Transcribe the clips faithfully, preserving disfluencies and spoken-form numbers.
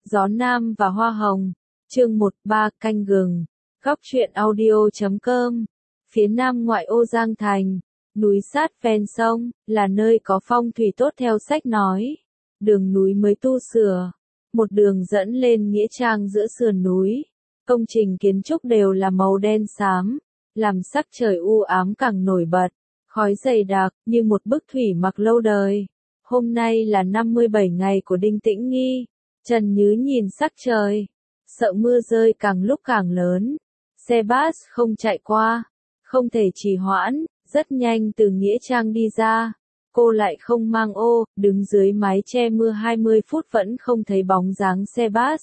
Gió Nam và Hoa Hồng, chương một ba canh gừng, góc truyện audio chấm com. Phía nam ngoại ô Giang Thành, núi sát ven sông, là nơi có phong thủy tốt theo sách nói. Đường núi mới tu sửa, một đường dẫn lên nghĩa trang giữa sườn núi. Công trình kiến trúc đều là màu đen xám, làm sắc trời u ám càng nổi bật, khói dày đặc như một bức thủy mặc lâu đời. Hôm nay là năm mươi bảy ngày của Đinh Tĩnh Nghi. Trần Nhứ nhìn sắc trời, sợ mưa rơi càng lúc càng lớn. Xe bus không chạy qua, không thể trì hoãn, rất nhanh từ nghĩa trang đi ra. Cô lại không mang ô, đứng dưới mái che mưa hai mươi phút vẫn không thấy bóng dáng xe bus.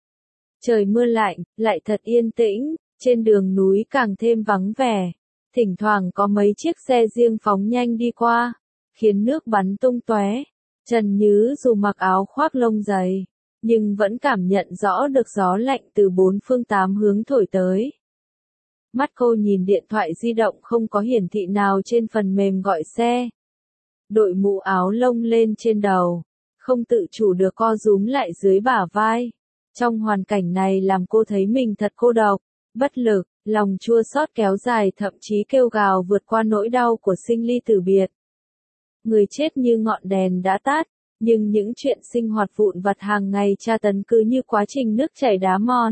Trời mưa lạnh, lại thật yên tĩnh, trên đường núi càng thêm vắng vẻ. Thỉnh thoảng có mấy chiếc xe riêng phóng nhanh đi qua, khiến nước bắn tung tóe. Trần Nhứ dù mặc áo khoác lông dày, nhưng vẫn cảm nhận rõ được gió lạnh từ bốn phương tám hướng thổi tới. Mắt cô nhìn điện thoại di động không có hiển thị nào trên phần mềm gọi xe. Đội mũ áo lông lên trên đầu, không tự chủ được co rúm lại dưới bả vai. Trong hoàn cảnh này làm cô thấy mình thật cô độc, bất lực, lòng chua xót kéo dài, thậm chí kêu gào vượt qua nỗi đau của sinh ly tử biệt. Người chết như ngọn đèn đã tắt, nhưng những chuyện sinh hoạt vụn vặt hàng ngày tra tấn cứ như quá trình nước chảy đá mòn.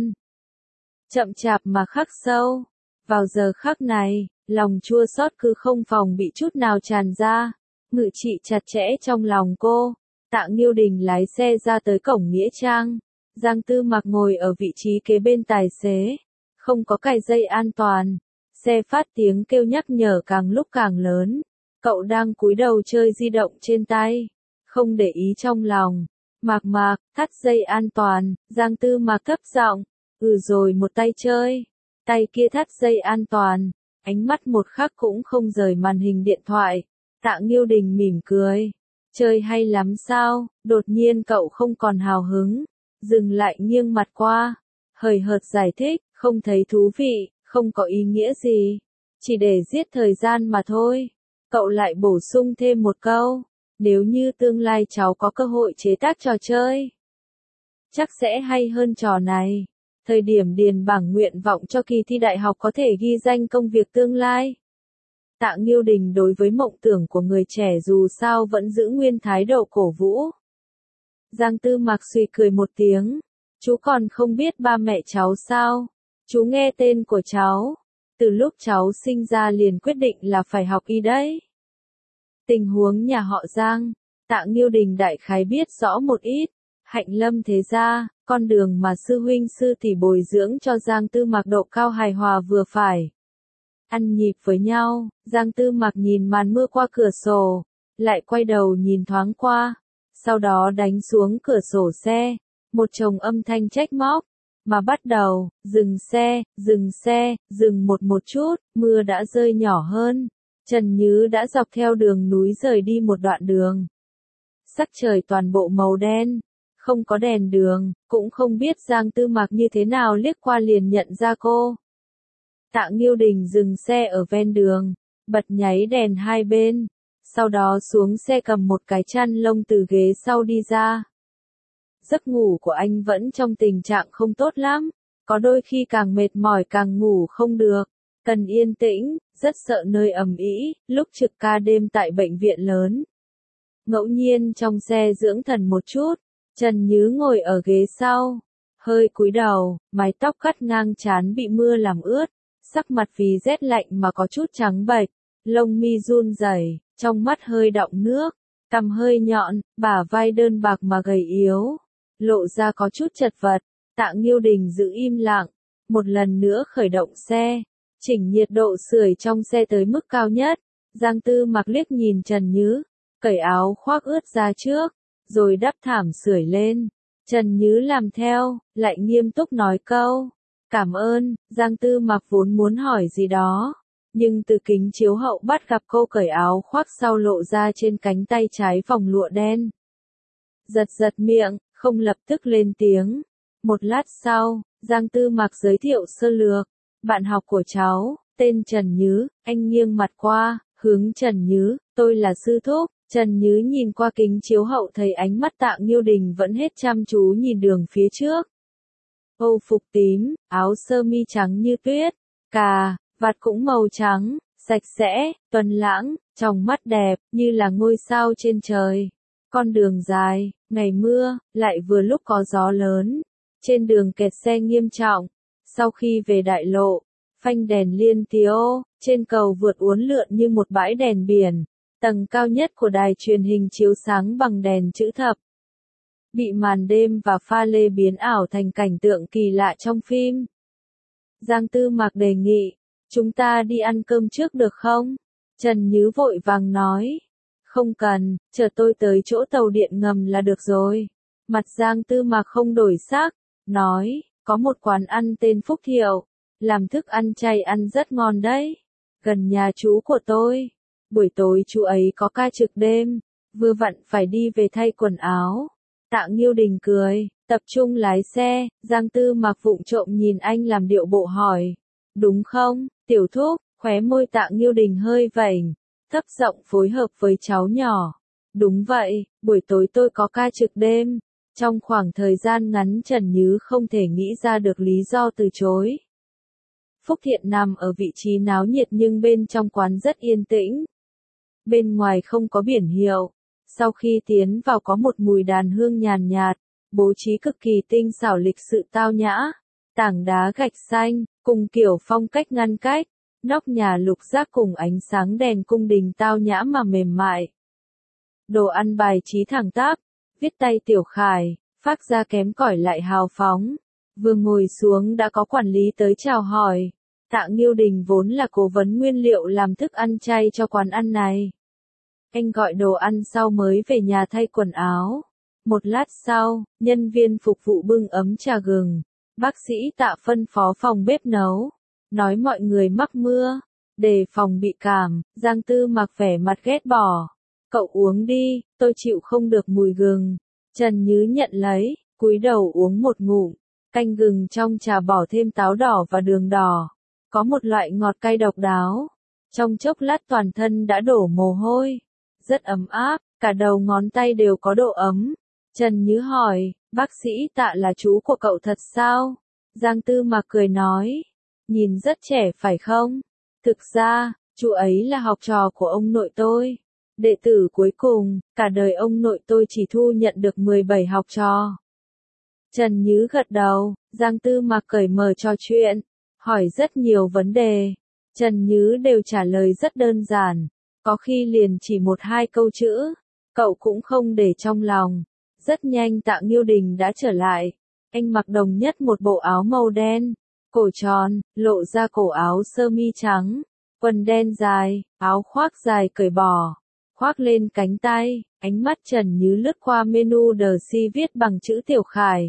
Chậm chạp mà khắc sâu. Vào giờ khắc này, lòng chua xót cứ không phòng bị chút nào tràn ra, ngự trị chặt chẽ trong lòng cô. Tạ Nghiêu Đình lái xe ra tới cổng nghĩa trang. Giang Tư Mạc ngồi ở vị trí kế bên tài xế, không có cài dây an toàn. Xe phát tiếng kêu nhắc nhở càng lúc càng lớn. Cậu đang cúi đầu chơi di động trên tay, không để ý trong lòng. Mạc Mạc, thắt dây an toàn. Giang Tư Mạc thấp giọng, ừ rồi một tay chơi, tay kia thắt dây an toàn. Ánh mắt một khắc cũng không rời màn hình điện thoại. Tạ Nghiêu Đình mỉm cười, chơi hay lắm sao? Đột nhiên cậu không còn hào hứng, dừng lại nghiêng mặt qua, hời hợt giải thích, không thấy thú vị, không có ý nghĩa gì, chỉ để giết thời gian mà thôi. Cậu lại bổ sung thêm một câu, nếu như tương lai cháu có cơ hội chế tác trò chơi, chắc sẽ hay hơn trò này. Thời điểm điền bảng nguyện vọng cho kỳ thi đại học có thể ghi danh công việc tương lai. Tạ Nghiêu Đình đối với mộng tưởng của người trẻ dù sao vẫn giữ nguyên thái độ cổ vũ. Giang Tư Mạc suy cười một tiếng, chú còn không biết ba mẹ cháu sao? Chú nghe tên của cháu, từ lúc cháu sinh ra liền quyết định là phải học y đấy. Tình huống nhà họ Giang, Tạ Nghiêu Đình đại khái biết rõ một ít. Hạnh Lâm thế gia, con đường mà sư huynh sư tỷ bồi dưỡng cho Giang Tư Mạc độ cao hài hòa vừa phải. Ăn nhịp với nhau. Giang Tư Mạc nhìn màn mưa qua cửa sổ, lại quay đầu nhìn thoáng qua, sau đó đánh xuống cửa sổ xe, một chồng âm thanh trách móc, mà bắt đầu, dừng xe, dừng xe, dừng một một chút, mưa đã rơi nhỏ hơn. Trần Nhứ đã dọc theo đường núi rời đi một đoạn đường. Sắc trời toàn bộ màu đen, không có đèn đường, cũng không biết Giang Tư Mạc như thế nào liếc qua liền nhận ra cô. Tạ Nghiêu Đình dừng xe ở ven đường, bật nháy đèn hai bên, sau đó xuống xe cầm một cái chăn lông từ ghế sau đi ra. Giấc ngủ của anh vẫn trong tình trạng không tốt lắm, có đôi khi càng mệt mỏi càng ngủ không được, cần yên tĩnh, rất sợ nơi ầm ĩ. Lúc trực ca đêm tại bệnh viện lớn, ngẫu nhiên trong xe dưỡng thần một chút, Trần Nhứ ngồi ở ghế sau, hơi cúi đầu, mái tóc cắt ngang trán bị mưa làm ướt, sắc mặt vì rét lạnh mà có chút trắng bệch, lông mi run rẩy, trong mắt hơi đọng nước, cằm hơi nhọn, bả vai đơn bạc mà gầy yếu, lộ ra có chút chật vật. Tạ Nghiêu Đình giữ im lặng, một lần nữa khởi động xe, chỉnh nhiệt độ sưởi trong xe tới mức cao nhất. Giang Tư Mạc liếc nhìn Trần Nhứ, cởi áo khoác ướt ra trước, rồi đắp thảm sưởi lên. Trần Nhứ làm theo, lại nghiêm túc nói câu, cảm ơn. Giang Tư Mạc vốn muốn hỏi gì đó, nhưng từ kính chiếu hậu bắt gặp cô cởi áo khoác sau lộ ra trên cánh tay trái vòng lụa đen. Giật giật miệng, không lập tức lên tiếng. Một lát sau, Giang Tư Mạc giới thiệu sơ lược, bạn học của cháu, tên Trần Nhứ. Anh nghiêng mặt qua, hướng Trần Nhứ, tôi là sư thúc, Trần Nhứ nhìn qua kính chiếu hậu thấy ánh mắt Tạ Nghiêu Đình vẫn hết chăm chú nhìn đường phía trước. Âu phục tím, áo sơ mi trắng như tuyết, cà, vạt cũng màu trắng, sạch sẽ, tuấn lãng, tròng mắt đẹp, như là ngôi sao trên trời. Con đường dài, ngày mưa, lại vừa lúc có gió lớn. Trên đường kẹt xe nghiêm trọng. Sau khi về đại lộ, phanh đèn liên tiếu, trên cầu vượt uốn lượn như một bãi đèn biển. Tầng cao nhất của đài truyền hình chiếu sáng bằng đèn chữ thập. Bị màn đêm và pha lê biến ảo thành cảnh tượng kỳ lạ trong phim. Giang Tư Mạc đề nghị, chúng ta đi ăn cơm trước được không? Trần Nhứ vội vàng nói, không cần, chờ tôi tới chỗ tàu điện ngầm là được rồi. Mặt Giang Tư Mạc không đổi sắc, nói, có một quán ăn tên Phúc Thiệu, làm thức ăn chay ăn rất ngon đấy, gần nhà chú của tôi. Buổi tối chú ấy có ca trực đêm, vừa vặn phải đi về thay quần áo. Tạ Nghiêu Đình cười, tập trung lái xe. Giang Tư Mạc vụng trộm nhìn anh làm điệu bộ hỏi, đúng không, tiểu thúc? Khóe môi Tạ Nghiêu Đình hơi vểnh, thấp giọng phối hợp với cháu nhỏ. Đúng vậy, buổi tối tôi có ca trực đêm. Trong khoảng thời gian ngắn Trần Nhứ không thể nghĩ ra được lý do từ chối. Phúc Thiện nằm ở vị trí náo nhiệt nhưng bên trong quán rất yên tĩnh. Bên ngoài không có biển hiệu. Sau khi tiến vào có một mùi đàn hương nhàn nhạt, bố trí cực kỳ tinh xảo lịch sự tao nhã. Tảng đá gạch xanh, cùng kiểu phong cách ngăn cách. Nóc nhà lục giác cùng ánh sáng đèn cung đình tao nhã mà mềm mại. Đồ ăn bài trí thẳng tắp, viết tay Tiểu Khải, phác ra kém cỏi lại hào phóng. Vừa ngồi xuống đã có quản lý tới chào hỏi. Tạ Nghiêu Đình vốn là cố vấn nguyên liệu làm thức ăn chay cho quán ăn này. Anh gọi đồ ăn sau mới về nhà thay quần áo. Một lát sau, nhân viên phục vụ bưng ấm trà gừng. Bác sĩ Tạ phân phó phòng bếp nấu. Nói mọi người mắc mưa, đề phòng bị cảm. Giang Tư Mạc vẻ mặt ghét bỏ. Cậu uống đi, tôi chịu không được mùi gừng. Trần Nhứ nhận lấy, cúi đầu uống một ngụm. Canh gừng trong trà bỏ thêm táo đỏ và đường đỏ. Có một loại ngọt cay độc đáo. Trong chốc lát toàn thân đã đổ mồ hôi. Rất ấm áp, cả đầu ngón tay đều có độ ấm. Trần Nhứ hỏi, bác sĩ Tạ là chú của cậu thật sao? Giang Tư Mạc cười nói, nhìn rất trẻ phải không? Thực ra, chú ấy là học trò của ông nội tôi. Đệ tử cuối cùng, cả đời ông nội tôi chỉ thu nhận được mười bảy học trò. Trần Nhứ gật đầu, Giang Tư Mạc cởi mở trò chuyện, hỏi rất nhiều vấn đề. Trần Nhứ đều trả lời rất đơn giản, có khi liền chỉ một hai câu chữ, cậu cũng không để trong lòng. Rất nhanh Tạ Nghiêu Đình đã trở lại, anh mặc đồng nhất một bộ áo màu đen, cổ tròn, lộ ra cổ áo sơ mi trắng, quần đen dài, áo khoác dài cởi bỏ, khoác lên cánh tay, ánh mắt Trần Nhứ lướt qua menu The Si viết bằng chữ Tiểu Khải.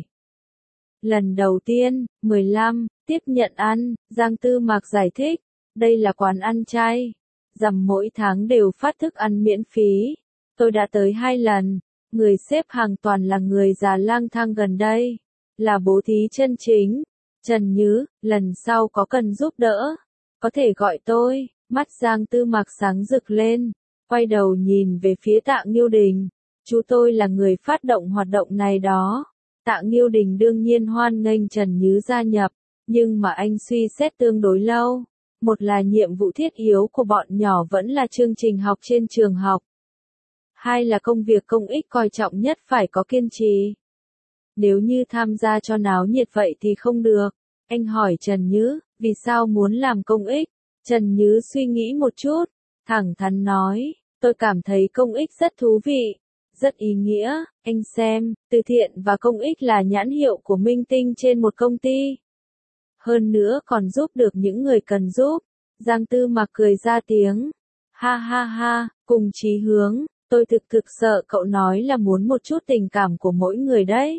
Lần đầu tiên, mười lăm, tiếp nhận ăn, Giang Tư Mạc giải thích, đây là quán ăn chay, rằm mỗi tháng đều phát thức ăn miễn phí. Tôi đã tới hai lần, người xếp hàng toàn là người già lang thang gần đây, là bố thí chân chính. Trần Nhứ, lần sau có cần giúp đỡ, có thể gọi tôi. Mắt Giang Tư Mạc sáng rực lên, quay đầu nhìn về phía Tạ Nghiêu Đình, chú tôi là người phát động hoạt động này đó. Tạ Nghiêu Đình đương nhiên hoan nghênh Trần Nhứ gia nhập, nhưng mà anh suy xét tương đối lâu. Một là nhiệm vụ thiết yếu của bọn nhỏ vẫn là chương trình học trên trường học. Hai là công việc công ích coi trọng nhất phải có kiên trì. Nếu như tham gia cho náo nhiệt vậy thì không được. Anh hỏi Trần Nhứ, vì sao muốn làm công ích? Trần Nhứ suy nghĩ một chút, thẳng thắn nói, tôi cảm thấy công ích rất thú vị, rất ý nghĩa. Anh xem, từ thiện và công ích là nhãn hiệu của minh tinh trên một công ty. Hơn nữa còn giúp được những người cần giúp. Giang Tư Mạc cười ra tiếng. Ha ha ha, cùng chí hướng, tôi thực thực sợ cậu nói là muốn một chút tình cảm của mỗi người đấy.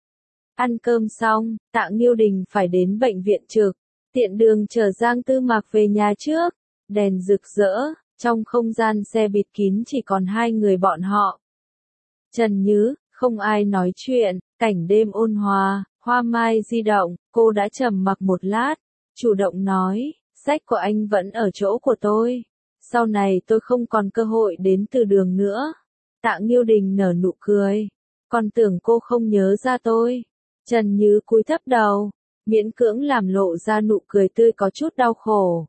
Ăn cơm xong, Tạ Nghiêu Đình phải đến bệnh viện trực. Tiện đường chở Giang Tư Mạc về nhà trước. Đèn rực rỡ, trong không gian xe bịt kín chỉ còn hai người bọn họ. Trần Nhứ, không ai nói chuyện, cảnh đêm ôn hòa, hoa mai di động, cô đã trầm mặc một lát, chủ động nói, sách của anh vẫn ở chỗ của tôi. Sau này tôi không còn cơ hội đến từ đường nữa. Tạ Nghiêu Đình nở nụ cười. Còn tưởng cô không nhớ ra tôi. Trần Như cúi thấp đầu, miễn cưỡng làm lộ ra nụ cười tươi có chút đau khổ.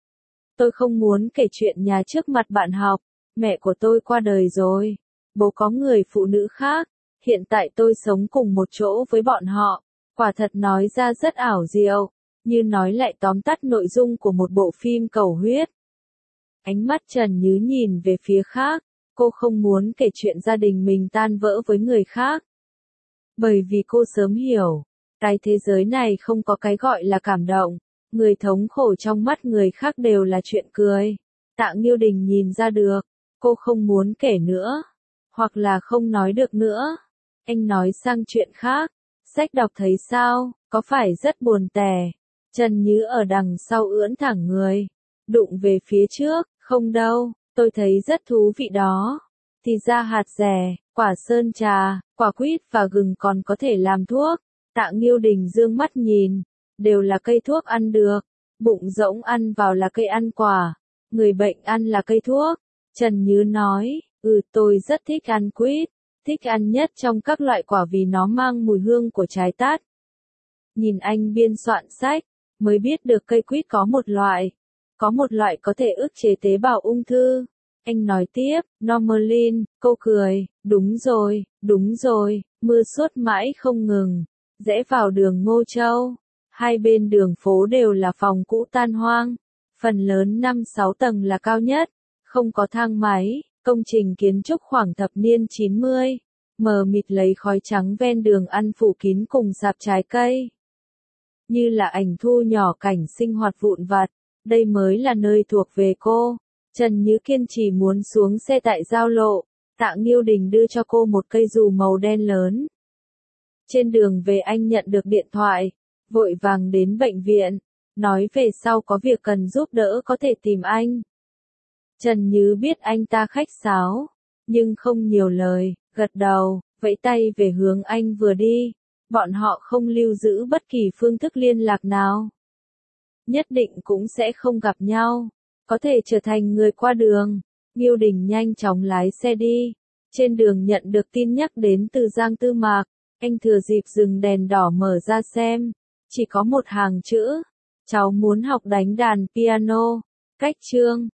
Tôi không muốn kể chuyện nhà trước mặt bạn học, mẹ của tôi qua đời rồi, bố có người phụ nữ khác, hiện tại tôi sống cùng một chỗ với bọn họ, quả thật nói ra rất ảo diệu, như nói lại tóm tắt nội dung của một bộ phim cầu huyết. Ánh mắt Trần Như nhìn về phía khác, cô không muốn kể chuyện gia đình mình tan vỡ với người khác. Bởi vì cô sớm hiểu, cái thế giới này không có cái gọi là cảm động, người thống khổ trong mắt người khác đều là chuyện cười. Tạ Nghiêu Đình nhìn ra được, cô không muốn kể nữa, hoặc là không nói được nữa. Anh nói sang chuyện khác, sách đọc thấy sao, có phải rất buồn tẻ? Trần Như ở đằng sau ưỡn thẳng người, đụng về phía trước, không đâu, tôi thấy rất thú vị đó. Thì ra hạt dẻ, quả sơn trà, quả quýt và gừng còn có thể làm thuốc. Tạ Nghiêu Đình dương mắt nhìn, đều là cây thuốc ăn được, bụng rỗng ăn vào là cây ăn quả, người bệnh ăn là cây thuốc. Trần Như nói, ừ tôi rất thích ăn quýt, thích ăn nhất trong các loại quả vì nó mang mùi hương của trái tát. Nhìn anh biên soạn sách, mới biết được cây quýt có một loại, có một loại có thể ức chế tế bào ung thư. Anh nói tiếp, Normalin, cô cười, đúng rồi, đúng rồi, mưa suốt mãi không ngừng, rẽ vào đường Ngô Châu. Hai bên đường phố đều là phòng cũ tan hoang, phần lớn năm sáu tầng là cao nhất, không có thang máy, công trình kiến trúc khoảng thập niên chín mươi, mờ mịt lấy khói trắng ven đường ăn phủ kín cùng sạp trái cây. Như là ảnh thu nhỏ cảnh sinh hoạt vụn vặt, đây mới là nơi thuộc về cô. Trần Như kiên trì muốn xuống xe tại giao lộ, Tạ Nghiêu Đình đưa cho cô một cây dù màu đen lớn. Trên đường về anh nhận được điện thoại, vội vàng đến bệnh viện, nói về sau có việc cần giúp đỡ có thể tìm anh. Trần Như biết anh ta khách sáo, nhưng không nhiều lời, gật đầu, vẫy tay về hướng anh vừa đi. Bọn họ không lưu giữ bất kỳ phương thức liên lạc nào. Nhất định cũng sẽ không gặp nhau, có thể trở thành người qua đường. Nghiêu Đình nhanh chóng lái xe đi. Trên đường nhận được tin nhắc đến từ Giang Tư Mạc, anh thừa dịp dừng đèn đỏ mở ra xem. Chỉ có một hàng chữ, cháu muốn học đánh đàn piano. Cách chương